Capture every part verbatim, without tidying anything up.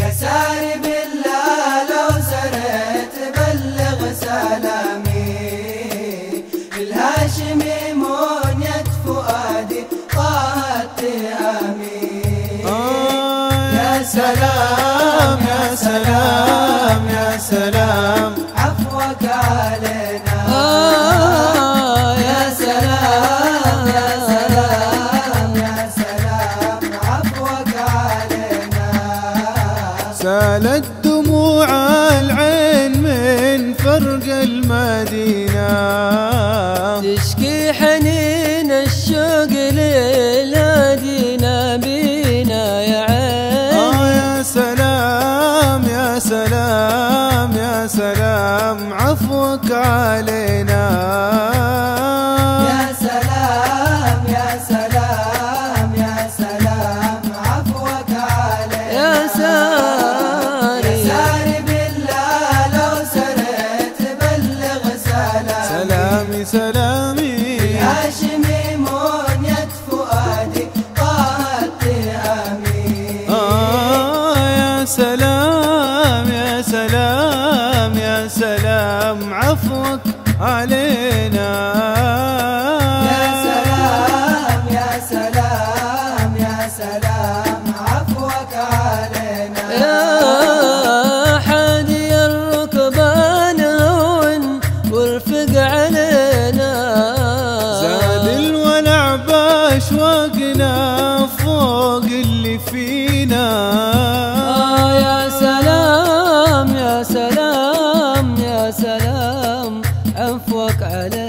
يا ساري بالله لو سرت بلغ سلامي الهاشمي منية فؤادي طه التهامي. يا سلام يا سلام يا سلام عفوك علينا. يا سلام يا سلام يا سلام عفوك علينا. سالت دموع العين من فرق المدينة تشكي حنين الشوق للهادينا بينا يا عين. آه يا سلام يا سلام يا سلام عفوك علينا. يا سلام يا سلام يا سلام عفوك علينا. يا ساري يا ساري بالله لو سرت بلغ سلامي سلامي سلامي الهاشمي منية فؤادي طه التهامي. آه يا سلام يا سلام يا سلام عفوك علينا. يا سلام يا سلام يا سلام عفوك علينا. يا حادي الركبان هون وارفق علينا. زاد الولع باشواقنا فوق اللي فينا. آه يا سلام يا سلام يا سلام عفوك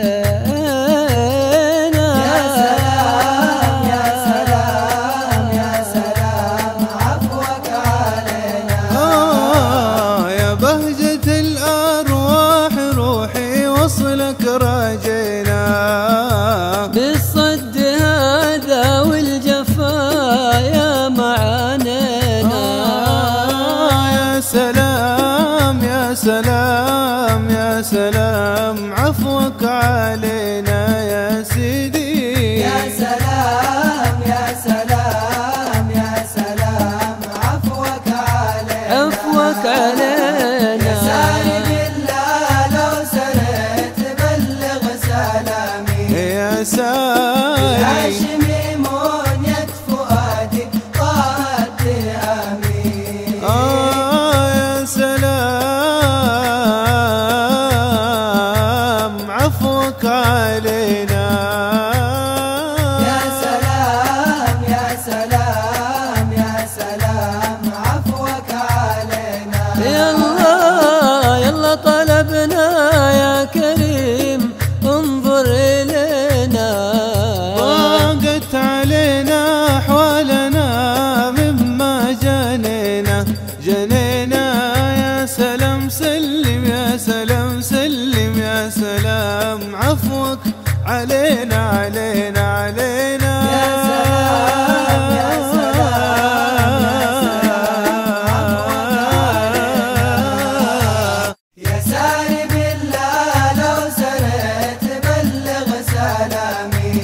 علينا. يا سلام يا سلام يا سلام عفوك علينا. آه يا بهجة الأرواح روحي وصلك راجينا. بالصد هذا والجفا يا معانينا. آه يا سلام يا سلام يا سلام عفوك علينا يا سيدي. يا سلام يا سلام يا سلام عفوك علينا. عفوك علينا. يا ساري بالله لو سرت بلغ سلامي يا ساري الهاشمي منية فؤادي طه التهامي. آه يا سلام عفوك علينا. يا سلام يا سلام يا سلام عفوك علينا. يلا يلا طلبنا يا كريم انظر إلينا. ضاقت علينا أحوالنا مما جنينا جنينا. يا سلام سلم يا سلام سلم يا سلام عفوك علينا علينا علينا. يا سلام يا سلام يا سلام يا ساري بالله لو سرت بلغ سلامي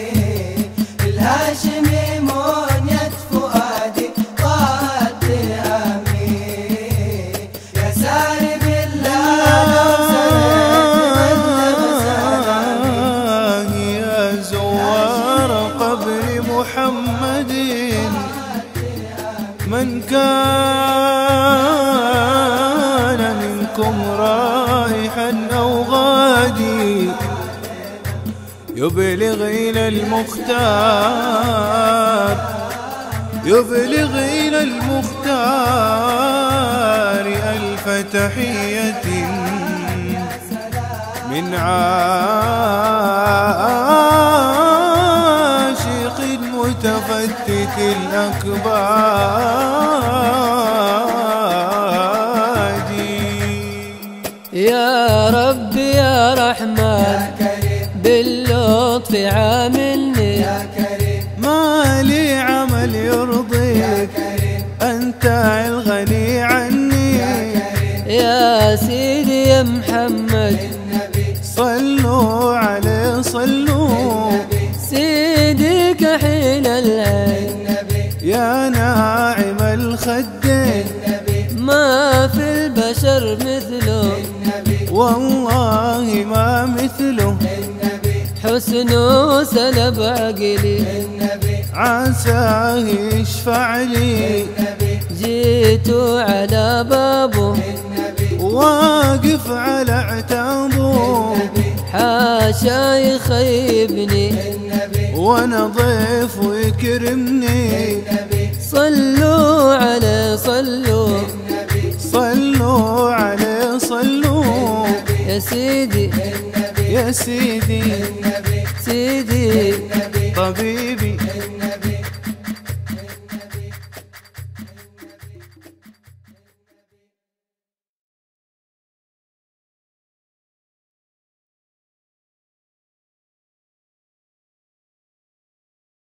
الهاشمي منية فؤادي طه التهامي. يا ساري بالله لو سرت بلغ سلامي يا زوار قبر محمد من كان منكم رائحا أو غادي يبلغ إلى المختار يبلغ إلى المختار ألف تحية من عاشق متفتت الأكباد. يا رب يا رحمن يا كريم باللطف عاملني. يا كريم ما لي عمل يا يرضيك كريم أنت الغني عني. يا سيدي يا محمد النبي صلوا عليه صلوا سيدي كحيل العين النبي يا ناعم الخدين النبي بشر مثله والله ما مثله حسنه سلب عقلي عساه يشفع لي جيت على بابه واقف على عتابه حاشا يخيبني وانا ضيف ويكرمني صلوا عليه صلوا صلوا عليه صلوا يا سيدي يا سيدي سيدي طبيبي